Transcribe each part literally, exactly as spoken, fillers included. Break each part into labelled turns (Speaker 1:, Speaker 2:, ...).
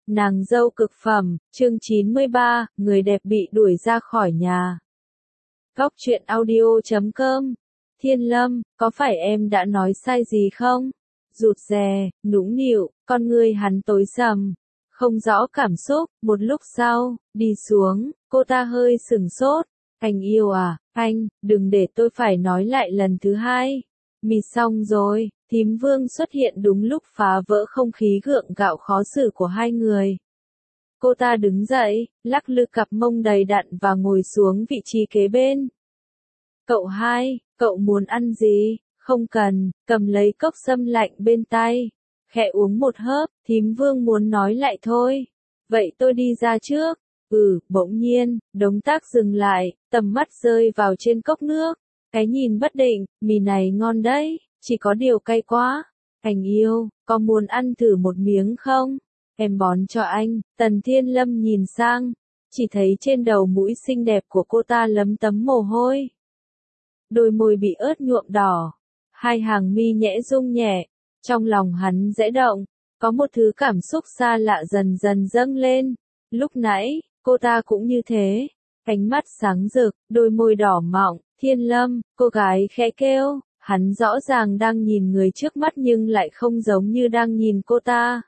Speaker 1: Nàng dâu cực phẩm, chương chín mươi ba, người đẹp bị đuổi ra khỏi nhà. Góc truyện audio chấm com. Thiên Lâm, có phải em đã nói sai gì không? Rụt rè, nũng nịu, con người hắn tối sầm, không rõ cảm xúc. Một lúc sau, đi xuống, cô ta hơi sừng sốt. Anh yêu à, anh, đừng để tôi phải nói lại lần thứ hai. Mì xong rồi. Thím Vương xuất hiện đúng lúc phá vỡ không khí gượng gạo khó xử của hai người. Cô ta đứng dậy, lắc lư cặp mông đầy đặn và ngồi xuống vị trí kế bên. Cậu hai, cậu muốn ăn gì? Không cần, cầm lấy cốc sâm lạnh bên tay. Khẽ uống một hớp, thím Vương muốn nói lại thôi. Vậy tôi đi ra trước. Ừ, bỗng nhiên, động tác dừng lại, tầm mắt rơi vào trên cốc nước. Cái nhìn bất định, mì này ngon đấy. Chỉ có điều cay quá. Anh yêu, có muốn ăn thử một miếng không? Em bón cho anh. Tần Thiên Lâm nhìn sang, chỉ thấy trên đầu mũi xinh đẹp của cô ta lấm tấm mồ hôi. Đôi môi bị ớt nhuộm đỏ, hai hàng mi nhẽ rung nhẹ. Trong lòng hắn dễ động, có một thứ cảm xúc xa lạ dần dần dâng lên. Lúc nãy, cô ta cũng như thế. Ánh mắt sáng rực, đôi môi đỏ mọng. Thiên Lâm, cô gái khẽ kêu. Hắn rõ ràng đang nhìn người trước mắt nhưng lại không giống như đang nhìn cô ta.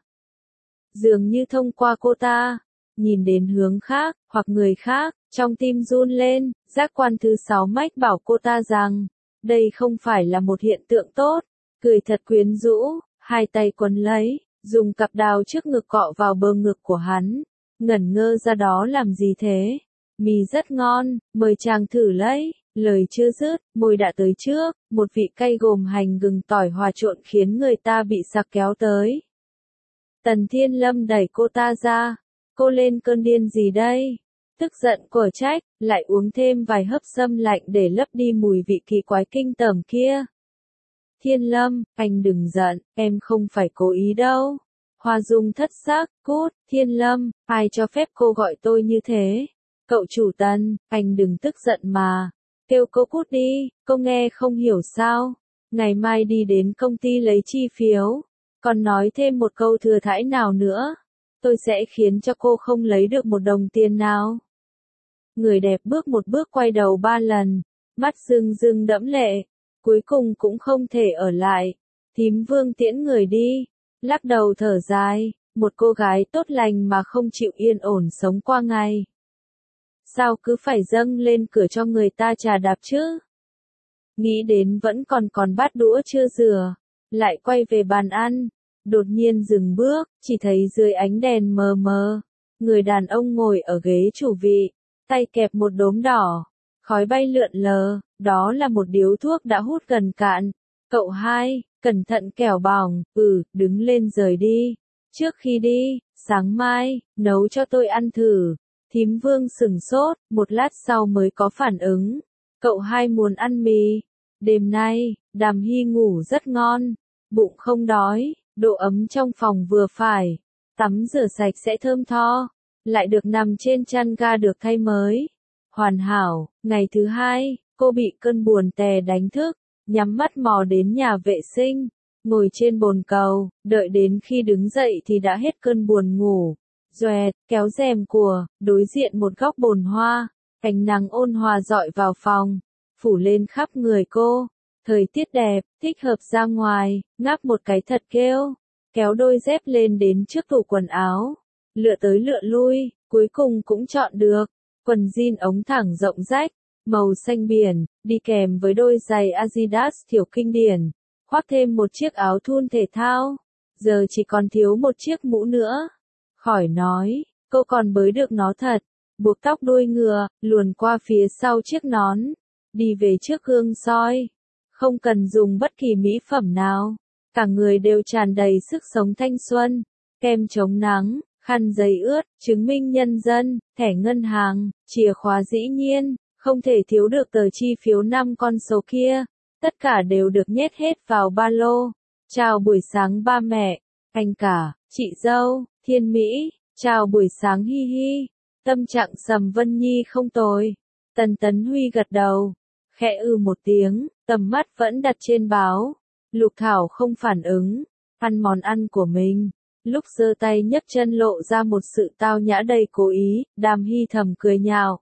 Speaker 1: Dường như thông qua cô ta, nhìn đến hướng khác, hoặc người khác, trong tim run lên, giác quan thứ sáu mách bảo cô ta rằng, đây không phải là một hiện tượng tốt, cười thật quyến rũ, hai tay quấn lấy, dùng cặp đào trước ngực cọ vào bờ ngực của hắn, ngẩn ngơ ra đó làm gì thế? Mì rất ngon, mời chàng thử lấy. Lời chưa dứt, môi đã tới trước, một vị cay gồm hành gừng tỏi hòa trộn khiến người ta bị sặc kéo tới. Tần Thiên Lâm đẩy cô ta ra, cô lên cơn điên gì đây? Tức giận của trách, lại uống thêm vài hớp sâm lạnh để lấp đi mùi vị kỳ quái kinh tởm kia. Thiên Lâm, anh đừng giận, em không phải cố ý đâu. Hoa Dung thất sắc, cút. Thiên Lâm, ai cho phép cô gọi tôi như thế? Cậu chủ Tần, anh đừng tức giận mà. Kêu cô cút đi, cô nghe không hiểu sao? Ngày mai đi đến công ty lấy chi phiếu. Còn nói thêm một câu thừa thãi nào nữa, tôi sẽ khiến cho cô không lấy được một đồng tiền nào. Người đẹp bước một bước quay đầu ba lần, mắt rưng rưng đẫm lệ, cuối cùng cũng không thể ở lại. Thím Vương tiễn người đi, lắc đầu thở dài, một cô gái tốt lành mà không chịu yên ổn sống qua ngày. Sao cứ phải dâng lên cửa cho người ta trà đạp chứ? Nghĩ đến vẫn còn còn bát đũa chưa rửa, lại quay về bàn ăn, đột nhiên dừng bước, chỉ thấy dưới ánh đèn mờ mờ, người đàn ông ngồi ở ghế chủ vị, tay kẹp một đốm đỏ, khói bay lượn lờ, đó là một điếu thuốc đã hút gần cạn. Cậu hai, cẩn thận kẻo bỏng, ừ, đứng lên rời đi. Trước khi đi, sáng mai, nấu cho tôi ăn thử. Thím Vương sừng sốt, một lát sau mới có phản ứng. Cậu hai muốn ăn mì. Đêm nay, Đàm Hy ngủ rất ngon. Bụng không đói, độ ấm trong phòng vừa phải. Tắm rửa sạch sẽ thơm tho. Lại được nằm trên chăn ga được thay mới. Hoàn hảo, ngày thứ hai, cô bị cơn buồn tè đánh thức. Nhắm mắt mò đến nhà vệ sinh. Ngồi trên bồn cầu, đợi đến khi đứng dậy thì đã hết cơn buồn ngủ. Doẹt, kéo rèm của, đối diện một góc bồn hoa, ánh nắng ôn hòa dọi vào phòng, phủ lên khắp người cô. Thời tiết đẹp, thích hợp ra ngoài, ngáp một cái thật kêu, kéo đôi dép lên đến trước tủ quần áo, lựa tới lựa lui, cuối cùng cũng chọn được, quần jean ống thẳng rộng rách, màu xanh biển, đi kèm với đôi giày Adidas kiểu kinh điển, khoác thêm một chiếc áo thun thể thao, giờ chỉ còn thiếu một chiếc mũ nữa. Khỏi nói, cô còn bới được nó thật, buộc tóc đuôi ngựa, luồn qua phía sau chiếc nón, đi về trước gương soi, không cần dùng bất kỳ mỹ phẩm nào, cả người đều tràn đầy sức sống thanh xuân, kem chống nắng, khăn giấy ướt, chứng minh nhân dân, thẻ ngân hàng, chìa khóa dĩ nhiên, không thể thiếu được tờ chi phiếu năm con số kia, tất cả đều được nhét hết vào ba lô. Chào buổi sáng ba mẹ, anh cả, chị dâu. Thiên Mỹ, chào buổi sáng hi hi, tâm trạng Sầm Vân Nhi không tồi. Tần Tấn Huy gật đầu, khẽ ư một tiếng, tầm mắt vẫn đặt trên báo. Lục Thảo không phản ứng, ăn món ăn của mình. Lúc giơ tay nhấc chân lộ ra một sự tao nhã đầy cố ý, Đàm Hy thầm cười nhạo.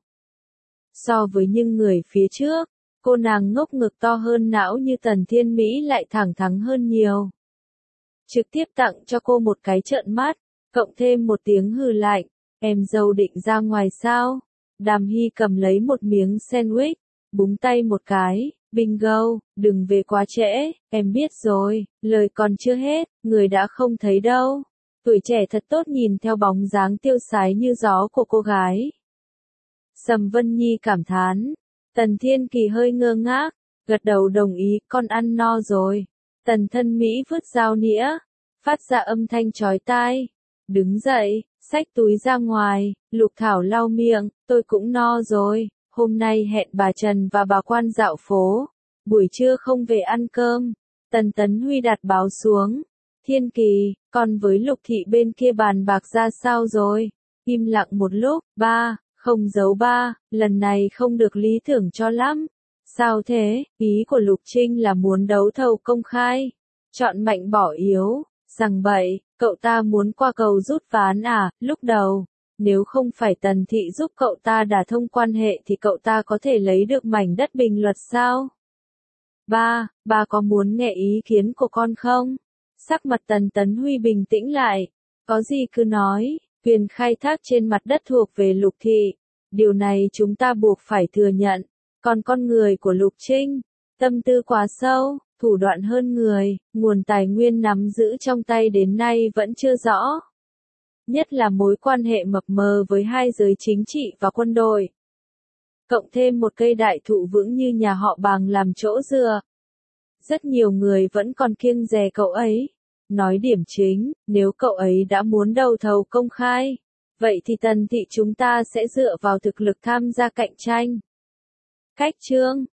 Speaker 1: So với những người phía trước, cô nàng ngốc ngực to hơn não như Tần Thiên Mỹ lại thẳng thắn hơn nhiều. Trực tiếp tặng cho cô một cái trợn mắt, cộng thêm một tiếng hừ lạnh, em dâu định ra ngoài sao? Đàm Hy cầm lấy một miếng sandwich, búng tay một cái, bingo, đừng về quá trễ, em biết rồi, lời còn chưa hết, người đã không thấy đâu. Tuổi trẻ thật tốt nhìn theo bóng dáng tiêu sái như gió của cô gái. Sầm Vân Nhi cảm thán, Tần Thiên Kỳ hơi ngơ ngác, gật đầu đồng ý, con ăn no rồi. Tần Thân Mỹ vứt dao nĩa, phát ra âm thanh chói tai. Đứng dậy, xách túi ra ngoài, Lục Thảo lau miệng, tôi cũng no rồi, hôm nay hẹn bà Trần và bà Quan dạo phố, buổi trưa không về ăn cơm. Tần Tấn Huy đặt báo xuống, Thiên Kỳ, còn với Lục Thị bên kia bàn bạc ra sao rồi? Im lặng một lúc, ba, không giấu ba, lần này không được lý tưởng cho lắm. Sao thế? Ý của Lục Trinh là muốn đấu thầu công khai, chọn mạnh bỏ yếu, rằng bậy, cậu ta muốn qua cầu rút ván à? Lúc đầu, nếu không phải Tần Thị giúp cậu ta đả thông quan hệ thì cậu ta có thể lấy được mảnh đất Bình Luật sao? Ba, ba có muốn nghe ý kiến của con không? Sắc mặt Tần Tấn Huy bình tĩnh lại, có gì cứ nói, quyền khai thác trên mặt đất thuộc về Lục Thị, điều này chúng ta buộc phải thừa nhận, còn con người của Lục Trinh, tâm tư quá sâu, thủ đoạn hơn người, nguồn tài nguyên nắm giữ trong tay đến nay vẫn chưa rõ. Nhất là mối quan hệ mập mờ với hai giới chính trị và quân đội. Cộng thêm một cây đại thụ vững như nhà họ Bàng làm chỗ dựa. Rất nhiều người vẫn còn kiêng dè cậu ấy. Nói điểm chính, nếu cậu ấy đã muốn đấu thầu công khai, vậy thì Tần Thị chúng ta sẽ dựa vào thực lực tham gia cạnh tranh. Cách chương